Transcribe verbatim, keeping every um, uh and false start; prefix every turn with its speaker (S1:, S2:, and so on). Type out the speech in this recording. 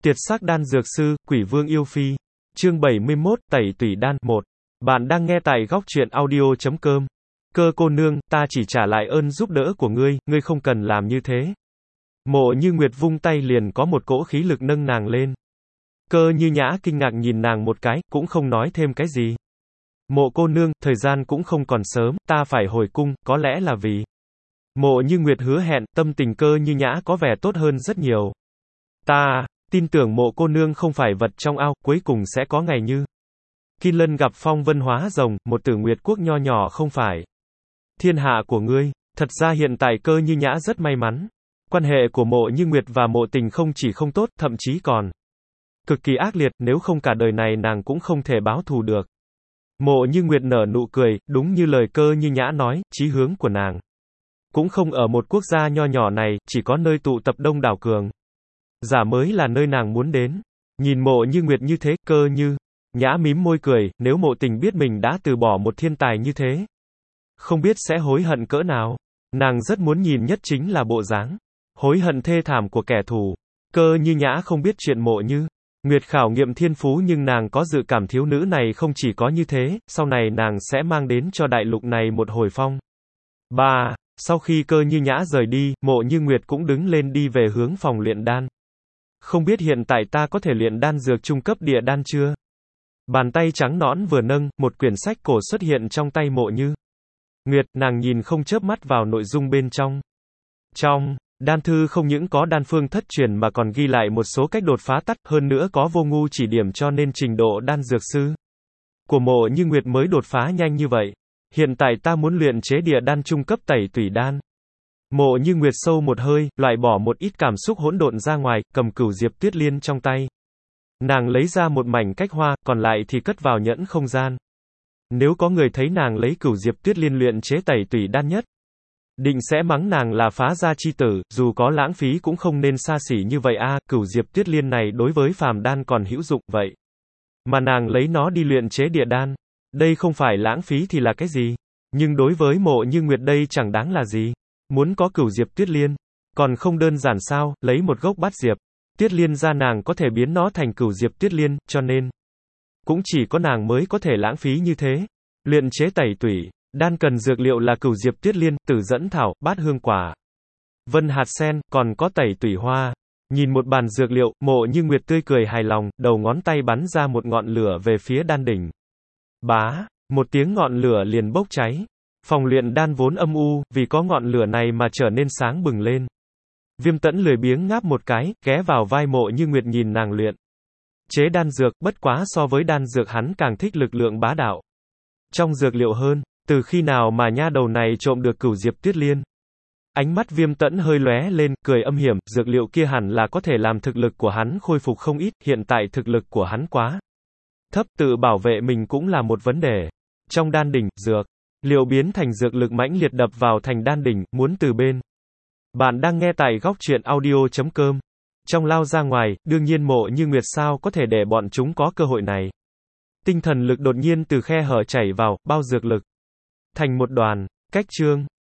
S1: Tiệt sắc đan dược sư, Quỷ Vương yêu phi. Chương bảy mươi mốt, tẩy tủy đan. một. Bạn đang nghe tại góc truyện audio chấm com. Cơ cô nương, ta chỉ trả lại ơn giúp đỡ của ngươi, ngươi không cần làm như thế. Mộ Như Nguyệt vung tay liền có một cỗ khí lực nâng nàng lên. Cơ Như Nhã kinh ngạc nhìn nàng một cái, cũng không nói thêm cái gì. Mộ cô nương, thời gian cũng không còn sớm, ta phải hồi cung, có lẽ là vì. Mộ Như Nguyệt hứa hẹn, tâm tình Cơ Như Nhã có vẻ tốt hơn rất nhiều. Ta tin tưởng mộ cô nương không phải vật trong ao, cuối cùng sẽ có ngày như. Kim Lân gặp phong vân hóa rồng, một tử Nguyệt quốc nho nhỏ không phải. Thiên hạ của ngươi. Thật ra hiện tại Cơ Như Nhã rất may mắn. Quan hệ của Mộ Như Nguyệt và Mộ Tình không chỉ không tốt, thậm chí còn cực kỳ ác liệt, nếu không cả đời này nàng cũng không thể báo thù được. Mộ Như Nguyệt nở nụ cười, đúng như lời Cơ Như Nhã nói, chí hướng của nàng cũng không ở một quốc gia nho nhỏ này, chỉ có nơi tụ tập đông đảo cường giả mới là nơi nàng muốn đến. Nhìn Mộ Như Nguyệt như thế, Cơ Như Nhã mím môi cười, nếu Mộ Tình biết mình đã từ bỏ một thiên tài như thế, không biết sẽ hối hận cỡ nào. Nàng rất muốn nhìn nhất chính là bộ dáng hối hận thê thảm của kẻ thù. Cơ Như Nhã không biết chuyện Mộ Như Nguyệt khảo nghiệm thiên phú, nhưng nàng có dự cảm thiếu nữ này không chỉ có như thế, sau này nàng sẽ mang đến cho đại lục này một hồi phong ba. Sau khi Cơ Như Nhã rời đi, Mộ Như Nguyệt cũng đứng lên đi về hướng phòng luyện đan. Không biết hiện tại ta có thể luyện đan dược trung cấp địa đan chưa? Bàn tay trắng nõn vừa nâng, một quyển sách cổ xuất hiện trong tay Mộ Như Nguyệt, nàng nhìn không chớp mắt vào nội dung bên trong. Trong đan thư không những có đan phương thất truyền mà còn ghi lại một số cách đột phá tắt, hơn nữa có vô ngu chỉ điểm, cho nên trình độ đan dược sư của Mộ Như Nguyệt mới đột phá nhanh như vậy. Hiện tại ta muốn luyện chế địa đan trung cấp tẩy tủy đan. Mộ Như Nguyệt sâu một hơi, loại bỏ một ít cảm xúc hỗn độn ra ngoài, cầm cửu diệp tuyết liên trong tay. Nàng lấy ra một mảnh cách hoa, còn lại thì cất vào nhẫn không gian. Nếu có người thấy nàng lấy cửu diệp tuyết liên luyện chế tẩy tủy đan nhất, định sẽ mắng nàng là phá gia chi tử, dù có lãng phí cũng không nên xa xỉ như vậy a. À, cửu diệp tuyết liên này đối với phàm đan còn hữu dụng vậy, mà nàng lấy nó đi luyện chế địa đan, đây không phải lãng phí thì là cái gì? Nhưng đối với Mộ Như Nguyệt đây chẳng đáng là gì. Muốn có cửu diệp tuyết liên, còn không đơn giản sao? Lấy một gốc bát diệp tuyết liên ra, nàng có thể biến nó thành cửu diệp tuyết liên, cho nên cũng chỉ có nàng mới có thể lãng phí như thế. Luyện chế tẩy tủy đan cần dược liệu là cửu diệp tuyết liên, tử dẫn thảo, bát hương quả, vân hạt sen, còn có tẩy tủy hoa. Nhìn một bàn dược liệu, Mộ Như Nguyệt tươi cười hài lòng, đầu ngón tay bắn ra một ngọn lửa về phía đan đỉnh. Bá, một tiếng ngọn lửa liền bốc cháy. Phòng luyện đan vốn âm u, vì có ngọn lửa này mà trở nên sáng bừng lên. Viêm Tẫn lười biếng ngáp một cái, ghé vào vai Mộ Như Nguyệt nhìn nàng luyện chế đan dược, bất quá so với đan dược hắn càng thích lực lượng bá đạo trong dược liệu hơn. Từ khi nào mà nha đầu này trộm được cửu diệp tuyết liên? Ánh mắt Viêm Tẫn hơi lóe lên, cười âm hiểm, dược liệu kia hẳn là có thể làm thực lực của hắn khôi phục không ít, hiện tại thực lực của hắn quá thấp, tự bảo vệ mình cũng là một vấn đề. Trong đan đỉnh, dược liệu biến thành dược lực mãnh liệt đập vào thành đan đỉnh, muốn từ bên. Bạn đang nghe tại góc truyện audio chấm com. Trong lao ra ngoài, đương nhiên Mộ Như Nguyệt sao có thể để bọn chúng có cơ hội này. Tinh thần lực đột nhiên từ khe hở chảy vào, bao dược lực thành một đoàn. Cách chương